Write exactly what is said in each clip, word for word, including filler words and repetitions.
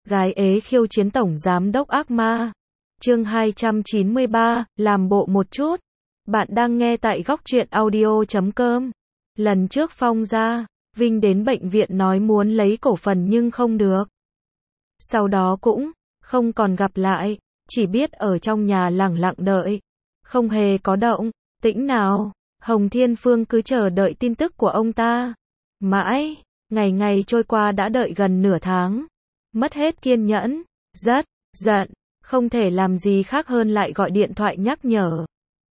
Gái ế khiêu chiến tổng giám đốc ác ma. Chương hai trăm chín mươi ba, làm bộ một chút. Bạn đang nghe tại góc truyện audio chấm com. Lần trước Phong Gia Vinh đến bệnh viện nói muốn lấy cổ phần nhưng không được. Sau đó cũng không còn gặp lại, chỉ biết ở trong nhà lẳng lặng đợi. Không hề có động tĩnh nào. Hồng Thiên Phương cứ chờ đợi tin tức của ông ta. Mãi, ngày ngày trôi qua đã đợi gần nửa tháng. Mất hết kiên nhẫn, rất giận, không thể làm gì khác hơn lại gọi điện thoại nhắc nhở.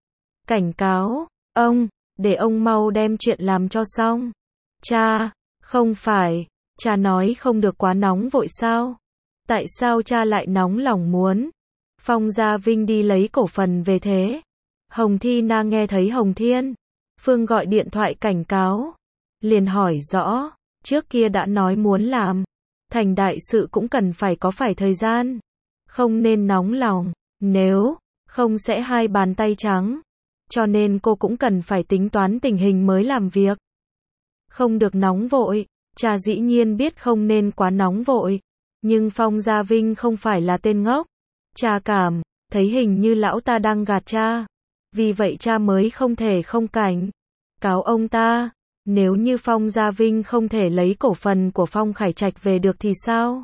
Cảnh cáo, ông, để ông mau đem chuyện làm cho xong. Cha, không phải, cha nói không được quá nóng vội sao? Tại sao cha lại nóng lòng muốn Phong Gia Vinh đi lấy cổ phần về thế? Hồng Thi Na nghe thấy Hồng Thiên Phương gọi điện thoại cảnh cáo, liền hỏi rõ, trước kia đã nói muốn làm thành đại sự cũng cần phải có phải thời gian, không nên nóng lòng, nếu không sẽ hai bàn tay trắng, cho nên cô cũng cần phải tính toán tình hình mới làm việc. Không được nóng vội, cha dĩ nhiên biết không nên quá nóng vội, nhưng Phong Gia Vinh không phải là tên ngốc. Cha cảm thấy hình như lão ta đang gạt cha, vì vậy cha mới không thể không cảnh cáo ông ta. Nếu như Phong Gia Vinh không thể lấy cổ phần của Phong Khải Trạch về được thì sao?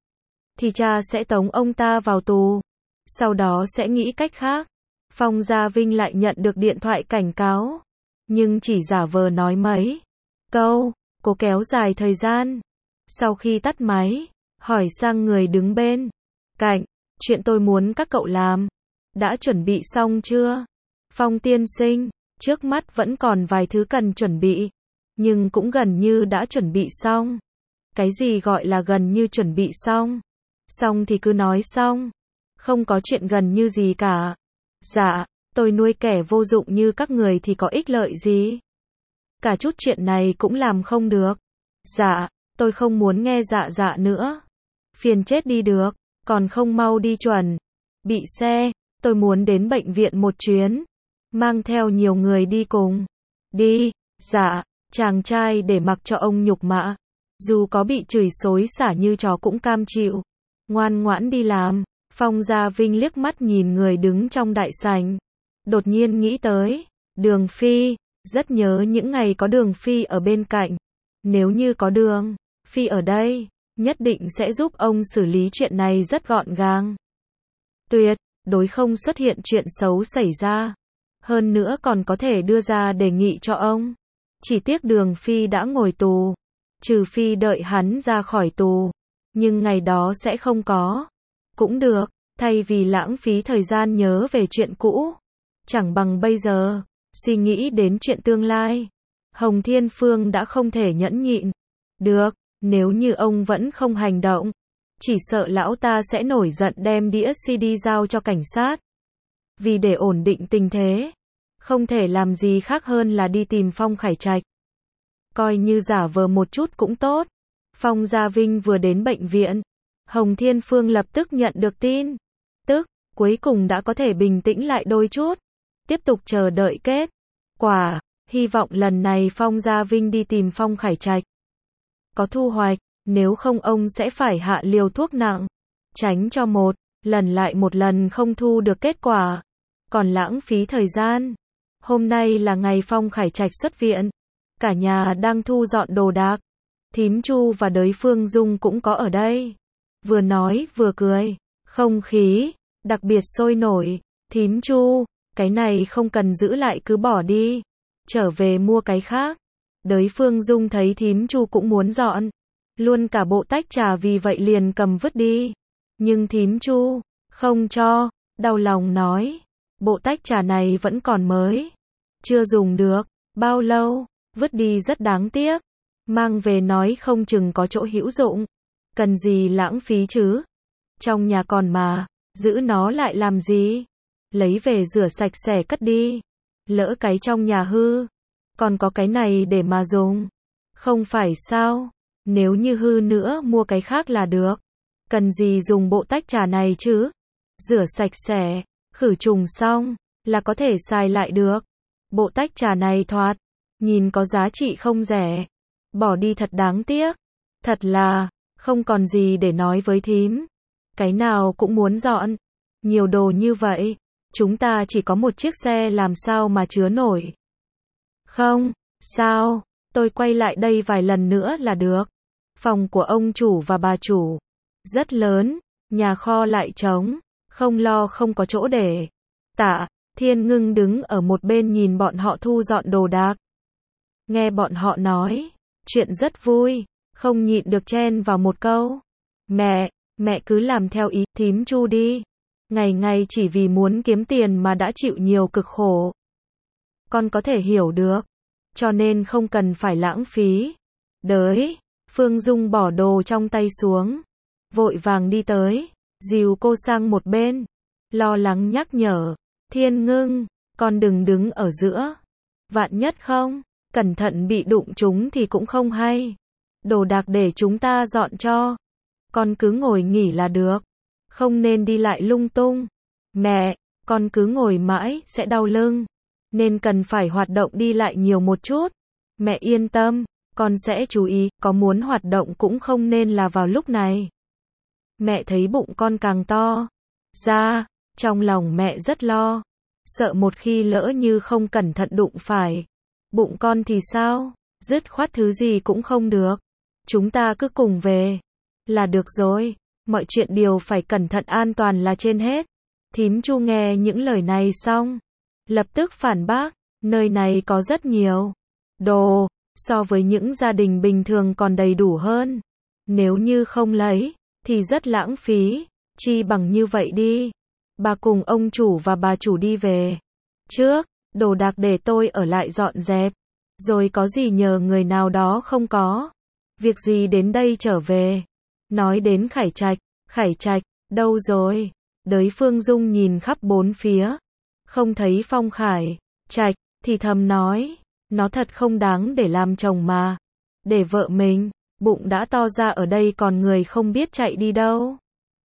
Thì cha sẽ tống ông ta vào tù, sau đó sẽ nghĩ cách khác. Phong Gia Vinh lại nhận được điện thoại cảnh cáo, nhưng chỉ giả vờ nói mấy câu, cố kéo dài thời gian. Sau khi tắt máy, hỏi sang người đứng bên cạnh, chuyện tôi muốn các cậu làm, đã chuẩn bị xong chưa? Phong tiên sinh, trước mắt vẫn còn vài thứ cần chuẩn bị, nhưng cũng gần như đã chuẩn bị xong. Cái gì gọi là gần như chuẩn bị xong? Xong thì cứ nói xong, không có chuyện gần như gì cả. Dạ, tôi nuôi kẻ vô dụng như các người thì có ích lợi gì? Cả chút chuyện này cũng làm không được. Dạ, tôi không muốn nghe dạ dạ nữa. Phiền chết đi được, còn không mau đi chuẩn bị xe, tôi muốn đến bệnh viện một chuyến, mang theo nhiều người đi cùng. Đi. Dạ, chàng trai để mặc cho ông nhục mạ, dù có bị chửi xối xả như chó cũng cam chịu, ngoan ngoãn đi làm. Phong Gia Vinh liếc mắt nhìn người đứng trong đại sảnh, đột nhiên nghĩ tới Đường Phi, rất nhớ những ngày có Đường Phi ở bên cạnh. Nếu như có Đường Phi ở đây, nhất định sẽ giúp ông xử lý chuyện này rất gọn gàng. Tuyệt đối không xuất hiện chuyện xấu xảy ra, hơn nữa còn có thể đưa ra đề nghị cho ông. Chỉ tiếc Đường Phi đã ngồi tù, trừ phi đợi hắn ra khỏi tù, nhưng ngày đó sẽ không có. Cũng được, thay vì lãng phí thời gian nhớ về chuyện cũ, chẳng bằng bây giờ suy nghĩ đến chuyện tương lai. Hồng Thiên Phương đã không thể nhẫn nhịn được, nếu như ông vẫn không hành động, chỉ sợ lão ta sẽ nổi giận đem đĩa xê đê giao cho cảnh sát. Vì để ổn định tình thế, không thể làm gì khác hơn là đi tìm Phong Khải Trạch. Coi như giả vờ một chút cũng tốt. Phong Gia Vinh vừa đến bệnh viện, Hồng Thiên Phương lập tức nhận được tin tức, cuối cùng đã có thể bình tĩnh lại đôi chút, tiếp tục chờ đợi kết quả. Hy vọng lần này Phong Gia Vinh đi tìm Phong Khải Trạch có thu hoạch, nếu không ông sẽ phải hạ liều thuốc nặng, tránh cho một lần lại một lần không thu được kết quả, còn lãng phí thời gian. Hôm nay là ngày Phong Khải Trạch xuất viện, cả nhà đang thu dọn đồ đạc. Thím Chu và Đới Phương Dung cũng có ở đây, vừa nói vừa cười, không khí đặc biệt sôi nổi. Thím Chu, cái này không cần giữ lại cứ bỏ đi, trở về mua cái khác. Đới Phương Dung thấy thím Chu cũng muốn dọn luôn cả bộ tách trà, vì vậy liền cầm vứt đi, nhưng thím Chu không cho, đau lòng nói, bộ tách trà này vẫn còn mới, chưa dùng được bao lâu, vứt đi rất đáng tiếc, mang về nói không chừng có chỗ hữu dụng, cần gì lãng phí chứ, trong nhà còn mà, giữ nó lại làm gì, lấy về rửa sạch sẽ cất đi, lỡ cái trong nhà hư, còn có cái này để mà dùng, không phải sao? Nếu như hư nữa mua cái khác là được, cần gì dùng bộ tách trà này chứ, rửa sạch sẽ, khử trùng xong là có thể xài lại được. Bộ tách trà này thoạt nhìn có giá trị không rẻ, bỏ đi thật đáng tiếc, thật là Không còn gì để nói với thím. Cái nào cũng muốn dọn. Nhiều đồ như vậy, chúng ta chỉ có một chiếc xe làm sao mà chứa nổi. Không, sao, tôi quay lại đây vài lần nữa là được. Phòng của ông chủ và bà chủ rất lớn, nhà kho lại trống, không lo không có chỗ để. Tạ Thiên Ngưng đứng ở một bên nhìn bọn họ thu dọn đồ đạc. Nghe bọn họ nói chuyện rất vui, không nhịn được chen vào một câu. Mẹ, mẹ cứ làm theo ý thím Chu đi. Ngày ngày chỉ vì muốn kiếm tiền mà đã chịu nhiều cực khổ. Con có thể hiểu được, cho nên không cần phải lãng phí. Đới, Phương Dung bỏ đồ trong tay xuống, vội vàng đi tới, dìu cô sang một bên, lo lắng nhắc nhở. Thiên Ngưng, con đừng đứng ở giữa. Vạn nhất không, cẩn thận bị đụng chúng thì cũng không hay. Đồ đạc để chúng ta dọn cho. Con cứ ngồi nghỉ là được. Không nên đi lại lung tung. Mẹ, con cứ ngồi mãi sẽ đau lưng. Nên cần phải hoạt động đi lại nhiều một chút. Mẹ yên tâm, con sẽ chú ý, có muốn hoạt động cũng không nên là vào lúc này. Mẹ thấy bụng con càng to ra, trong lòng mẹ rất lo. Sợ một khi lỡ như không cẩn thận đụng phải bụng con thì sao? Dứt khoát thứ gì cũng không được. Chúng ta cứ cùng về là được rồi. Mọi chuyện đều phải cẩn thận an toàn là trên hết. Thím Chu nghe những lời này xong, lập tức phản bác, nơi này có rất nhiều đồ, so với những gia đình bình thường còn đầy đủ hơn. Nếu như không lấy, thì rất lãng phí, chi bằng như vậy đi. Bà cùng ông chủ và bà chủ đi về trước, đồ đạc để tôi ở lại dọn dẹp. Rồi có gì nhờ người nào đó không có việc gì đến đây trở về. Nói đến Khải Trạch, Khải Trạch, đâu rồi? Đới Phương Dung nhìn khắp bốn phía, không thấy Phong Khải Trạch, thì thầm nói, nó thật không đáng để làm chồng mà. Để vợ mình, bụng đã to ra ở đây còn người không biết chạy đi đâu.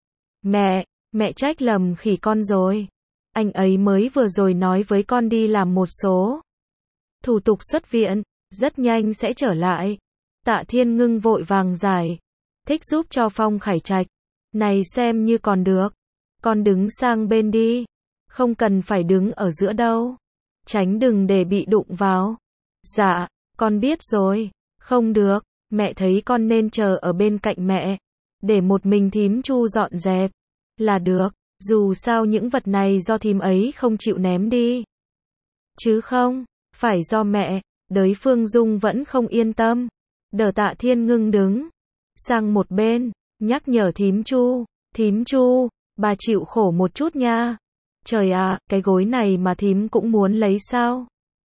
Mẹ, mẹ trách lầm khỉ con rồi. Anh ấy mới vừa rồi nói với con đi làm một số thủ tục xuất viện, rất nhanh sẽ trở lại. Tạ Thiên Ngưng vội vàng giải thích giúp cho Phong Khải Trạch. Này xem như còn được. Con đứng sang bên đi. Không cần phải đứng ở giữa đâu. Tránh đừng để bị đụng vào. Dạ, con biết rồi. Không được, mẹ thấy con nên chờ ở bên cạnh mẹ. Để một mình thím Chu dọn dẹp. Là được, dù sao những vật này do thím ấy không chịu ném đi. Chứ không, phải do mẹ. Đới Phương Dung vẫn không yên tâm. Đỡ Tạ Thiên Ngưng đứng sang một bên, nhắc nhở thím Chu. Thím Chu, bà chịu khổ một chút nha. Trời ạ, cái gối này mà thím cũng muốn lấy sao?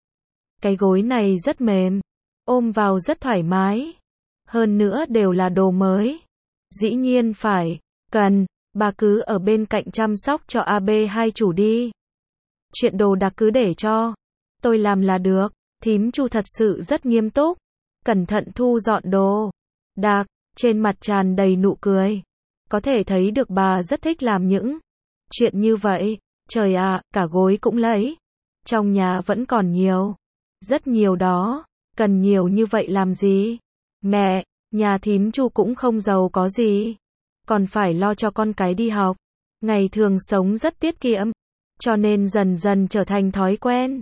Cái gối này rất mềm, ôm vào rất thoải mái. Hơn nữa đều là đồ mới. Dĩ nhiên phải, cần, bà cứ ở bên cạnh chăm sóc cho a bê hai chủ đi. Chuyện đồ đạc cứ để cho tôi làm là được. Thím Chu thật sự rất nghiêm túc, cẩn thận thu dọn đồ đạc, trên mặt tràn đầy nụ cười. Có thể thấy được bà rất thích làm những chuyện như vậy. Trời ạ, cả gối cũng lấy. Trong nhà vẫn còn nhiều. Rất nhiều đó. Cần nhiều như vậy làm gì? Mẹ, nhà thím Chu cũng không giàu có gì. Còn phải lo cho con cái đi học. Ngày thường sống rất tiết kiệm. Cho nên dần dần trở thành thói quen.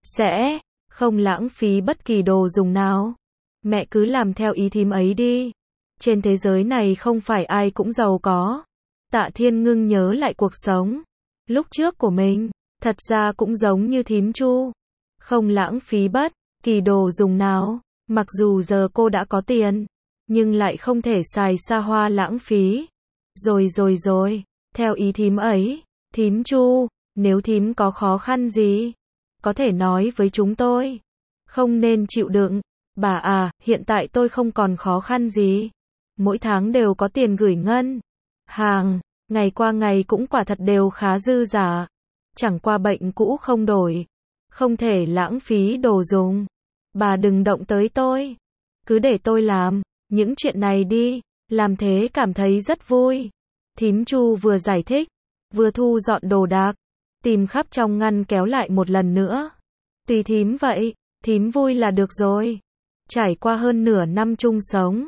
Sẽ không lãng phí bất kỳ đồ dùng nào. Mẹ cứ làm theo ý thím ấy đi. Trên thế giới này không phải ai cũng giàu có. Tạ Thiên Ngưng nhớ lại cuộc sống lúc trước của mình, thật ra cũng giống như thím Chu. Không lãng phí bất kỳ đồ dùng nào. Mặc dù giờ cô đã có tiền, nhưng lại không thể xài xa hoa lãng phí. Rồi rồi rồi, theo ý thím ấy, thím Chu, nếu thím có khó khăn gì, có thể nói với chúng tôi. Không nên chịu đựng. Bà à, hiện tại tôi không còn khó khăn gì. Mỗi tháng đều có tiền gửi ngân hàng, ngày qua ngày cũng quả thật đều khá dư giả. Chẳng qua bệnh cũ không đổi. Không thể lãng phí đồ dùng. Bà đừng động tới tôi. Cứ để tôi làm những chuyện này đi. Làm thế cảm thấy rất vui. Thím Chu vừa giải thích, vừa thu dọn đồ đạc, tìm khắp trong ngăn kéo lại một lần nữa. Tùy thím vậy, thím vui là được rồi. Trải qua hơn nửa năm chung sống,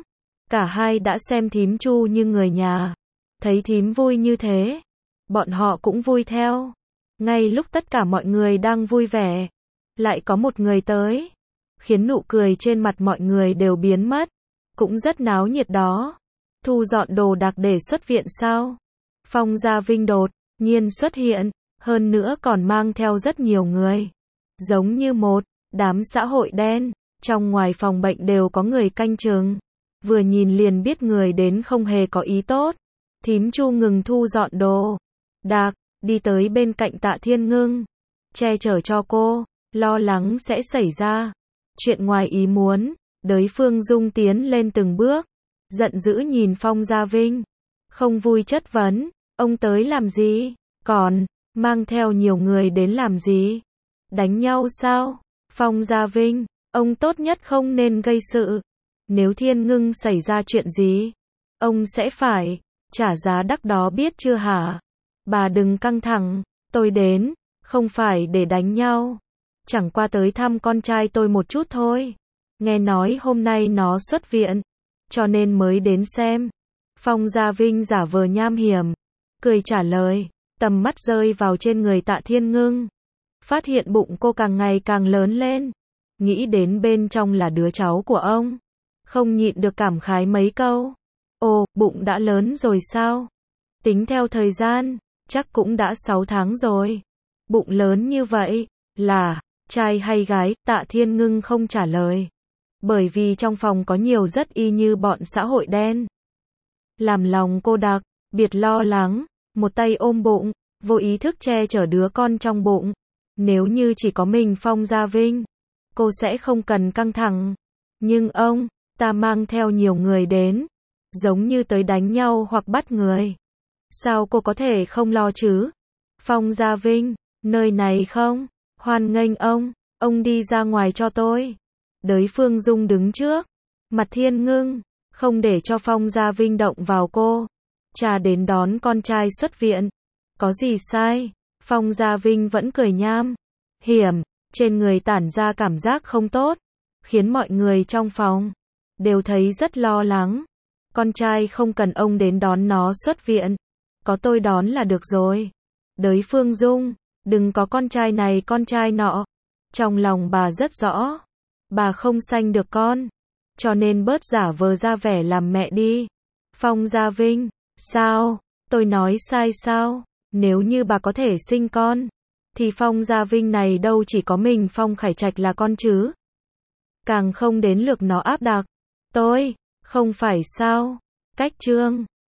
Cả hai đã xem thím Chu như người nhà. Thấy thím vui như thế, bọn họ cũng vui theo. Ngay lúc tất cả mọi người đang vui vẻ, lại có một người tới, khiến nụ cười trên mặt mọi người đều biến mất. Cũng rất náo nhiệt đó. Thu dọn đồ đạc để xuất viện sao? Phong Gia Vinh đột nhiên xuất hiện, hơn nữa còn mang theo rất nhiều người. Giống như một đám xã hội đen, trong ngoài phòng bệnh đều có người canh chừng. Vừa nhìn liền biết người đến không hề có ý tốt. Thím Chu ngừng thu dọn đồ đạc, đi tới bên cạnh Tạ Thiên Ngưng, che chở cho cô, lo lắng sẽ xảy ra chuyện ngoài ý muốn. Đới Phương Dung tiến lên từng bước, giận dữ nhìn Phong Gia Vinh, không vui chất vấn, ông tới làm gì, còn mang theo nhiều người đến làm gì? Đánh nhau sao? Phong Gia Vinh, ông tốt nhất không nên gây sự. Nếu Thiên Ngưng xảy ra chuyện gì, ông sẽ phải trả giá đắt đó biết chưa hả? Bà đừng căng thẳng, tôi đến, không phải để đánh nhau. Chẳng qua tới thăm con trai tôi một chút thôi. Nghe nói hôm nay nó xuất viện, cho nên mới đến xem. Phong Gia Vinh giả vờ nham hiểm, cười trả lời, tầm mắt rơi vào trên người Tạ Thiên Ngưng. Phát hiện bụng cô càng ngày càng lớn lên. Nghĩ đến bên trong là đứa cháu của ông. Không nhịn được cảm khái mấy câu. Ồ, bụng đã lớn rồi sao? Tính theo thời gian, chắc cũng đã sáu tháng rồi. Bụng lớn như vậy, là trai hay gái? Tạ Thiên Ngưng không trả lời. Bởi vì trong phòng có nhiều rất y như bọn xã hội đen. Làm lòng cô đặc biệt lo lắng, một tay ôm bụng, vô ý thức che chở đứa con trong bụng. Nếu như chỉ có mình Phong Gia Vinh, cô sẽ không cần căng thẳng. Nhưng ông, ta mang theo nhiều người đến, giống như tới đánh nhau hoặc bắt người. Sao cô có thể không lo chứ? Phong Gia Vinh, nơi này không hoan nghênh ông, ông đi ra ngoài cho tôi. Đới Phương Dung đứng trước mặt Thiên Ngưng, không để cho Phong Gia Vinh động vào cô. Cha đến đón con trai xuất viện, có gì sai? Phong Gia Vinh vẫn cười nham hiểm, trên người tản ra cảm giác không tốt, khiến mọi người trong phòng đều thấy rất lo lắng. Con trai không cần ông đến đón nó xuất viện, có tôi đón là được rồi. Đới Phương Dung, đừng có con trai này con trai nọ. Trong lòng bà rất rõ, bà không sanh được con, cho nên bớt giả vờ ra vẻ làm mẹ đi. Phong Gia Vinh, sao? Tôi nói sai sao? Nếu như bà có thể sinh con, thì Phong Gia Vinh này đâu chỉ có mình Phong Khải Trạch là con chứ. Càng không đến lượt nó áp đặt. Tôi, không phải sao? Cách chương